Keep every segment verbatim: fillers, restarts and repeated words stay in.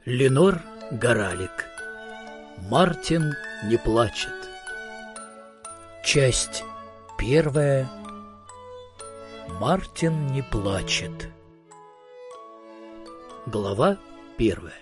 Ленор Горалик. Мартин не плачет. Часть первая. Мартин не плачет. Глава первая.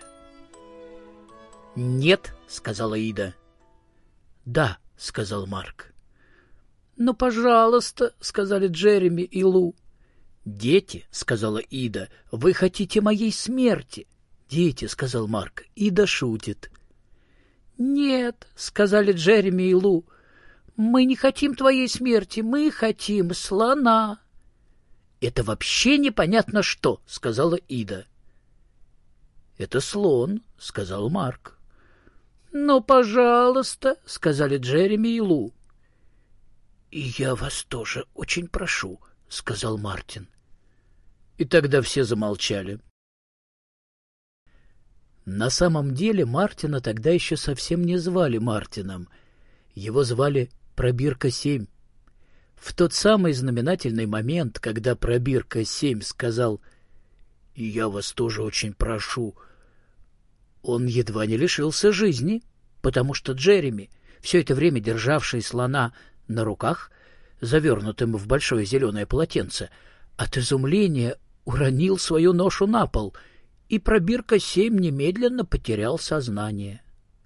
«Нет», — сказала Ида. «Да», — сказал Марк. «Ну, пожалуйста», — сказали Джереми и Лу. «Дети», — сказала Ида, — «вы хотите моей смерти». «Дети», — сказал Марк, — Ида шутит. «Нет», — сказали Джереми и Лу, — «мы не хотим твоей смерти, мы хотим слона». «Это вообще непонятно что», — сказала Ида. «Это слон», — сказал Марк. «Ну, пожалуйста», — сказали Джереми и Лу. «И я вас тоже очень прошу», — сказал Мартин. И тогда все замолчали. На самом деле Мартина тогда еще совсем не звали Мартином. Его звали Пробирка семь. В тот самый знаменательный момент, когда Пробирка семь сказал «И я вас тоже очень прошу», он едва не лишился жизни, потому что Джереми, все это время державший слона на руках, завернутым в большое зеленое полотенце, от изумления уронил свою ношу на пол, и Пробирка семь немедленно потерял сознание.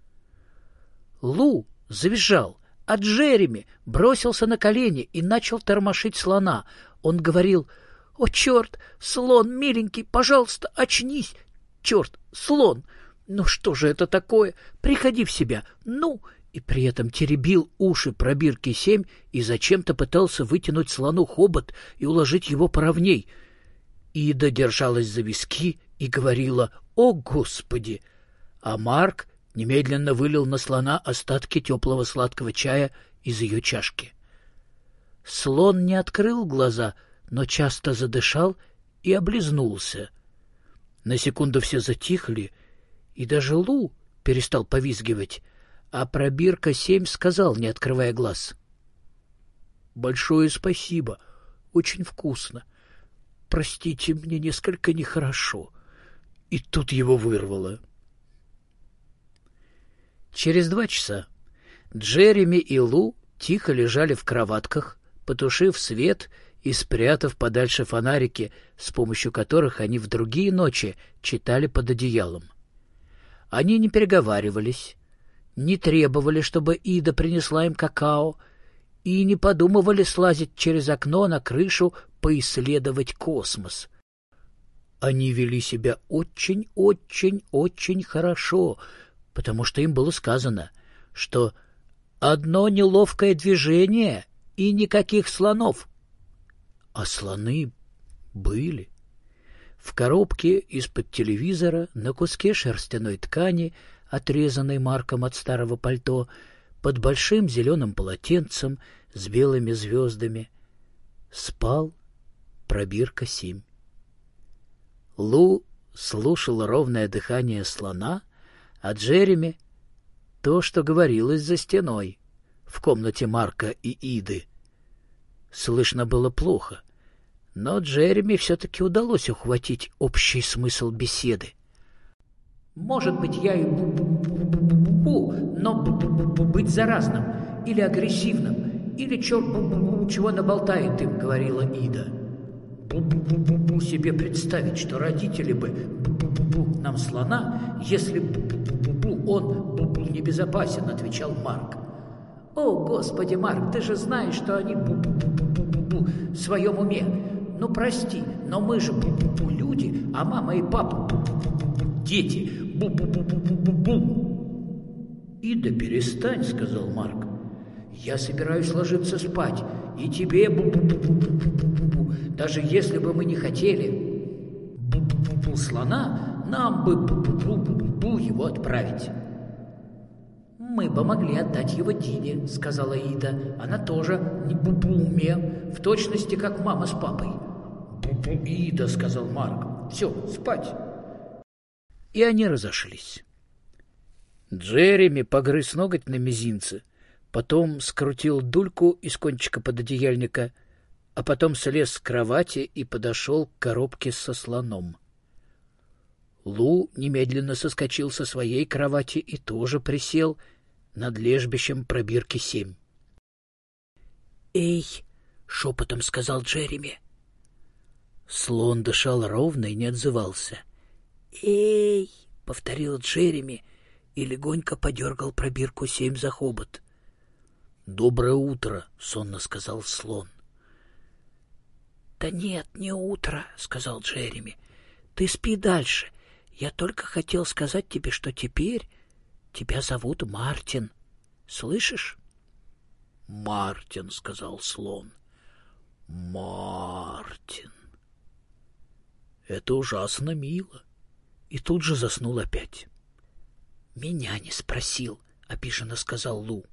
Лу завизжал, а Джереми бросился на колени и начал тормошить слона. Он говорил: «О, черт, слон, миленький, пожалуйста, очнись! Черт, слон! Ну что же это такое? Приходи в себя! Ну!» И при этом теребил уши Пробирки семь и зачем-то пытался вытянуть слону хобот и уложить его поровней. Ида держалась за виски и говорила: «О, Господи!» А Марк немедленно вылил на слона остатки теплого сладкого чая из ее чашки. Слон не открыл глаза, но часто задышал и облизнулся. На секунду все затихли, и даже Лу перестал повизгивать, а Пробирка семь сказал, не открывая глаз: «Большое спасибо, очень вкусно. Простите, мне несколько нехорошо». И тут его вырвало. Через два часа Джереми и Лу тихо лежали в кроватках, потушив свет и спрятав подальше фонарики, с помощью которых они в другие ночи читали под одеялом. Они не переговаривались, не требовали, чтобы Ида принесла им какао, и не подумывали слазить через окно на крышу поисследовать космос. Они вели себя очень-очень-очень хорошо, потому что им было сказано, что одно неловкое движение и никаких слонов. А слоны были. В коробке из-под телевизора на куске шерстяной ткани, отрезанной Марком от старого пальто, под большим зеленым полотенцем с белыми звездами, спал Пробирка семь. Лу слушал ровное дыхание слона, а Джереми — то, что говорилось за стеной, в комнате Марка и Иды. Слышно было плохо, но Джереми все-таки удалось ухватить общий смысл беседы. «Может быть, я и бу-бу-бу-бу-бу, но быть заразным или агрессивным, или черт чего наболтает им», — говорила Ида. «Бу-бу-бу-бу себе представить, что родители бы бу-бу-бу нам слона, если бу-бу-бу он бу-бу небезопасен», — отвечал Марк. «О, Господи, Марк, ты же знаешь, что они бу-бу-бу-бу в своем уме. Ну, прости, но мы же бу-бу-бу люди, а мама и папа бу-бу-бу дети. Бу-бу-бу-бу-бу-бу». «Ида, перестань», — сказал Марк. «Я собираюсь ложиться спать, и тебе бу-бу-бу-бу-бу-бу. Даже если бы мы не хотели бу-бу-бу слона, нам бы бу-бу-бу-бу его отправить». «Мы бы могли отдать его Дине», — сказала Ида. «Она тоже не бу-бу уме, в точности, как мама с папой». «Бу-бу, Ида», — сказал Марк. «Все, спать». И они разошлись. Джереми погрыз ноготь на мизинце, потом скрутил дульку из кончика пододеяльника, а потом слез с кровати и подошел к коробке со слоном. Лу немедленно соскочил со своей кровати и тоже присел над лежбищем пробирки семь. «Эй!» — шепотом сказал Джереми. Слон дышал ровно и не отзывался. «Эй!» — повторил Джереми и легонько подергал пробирку семь за хобот. «Доброе утро!» — сонно сказал слон. «Да нет, не утро!» — сказал Джереми. «Ты спи дальше. Я только хотел сказать тебе, что теперь тебя зовут Мартин. Слышишь?» «Мартин», — сказал слон. «Мартин. Это ужасно мило». И тут же заснул опять. «Меня не спросил», — обиженно сказал Лу.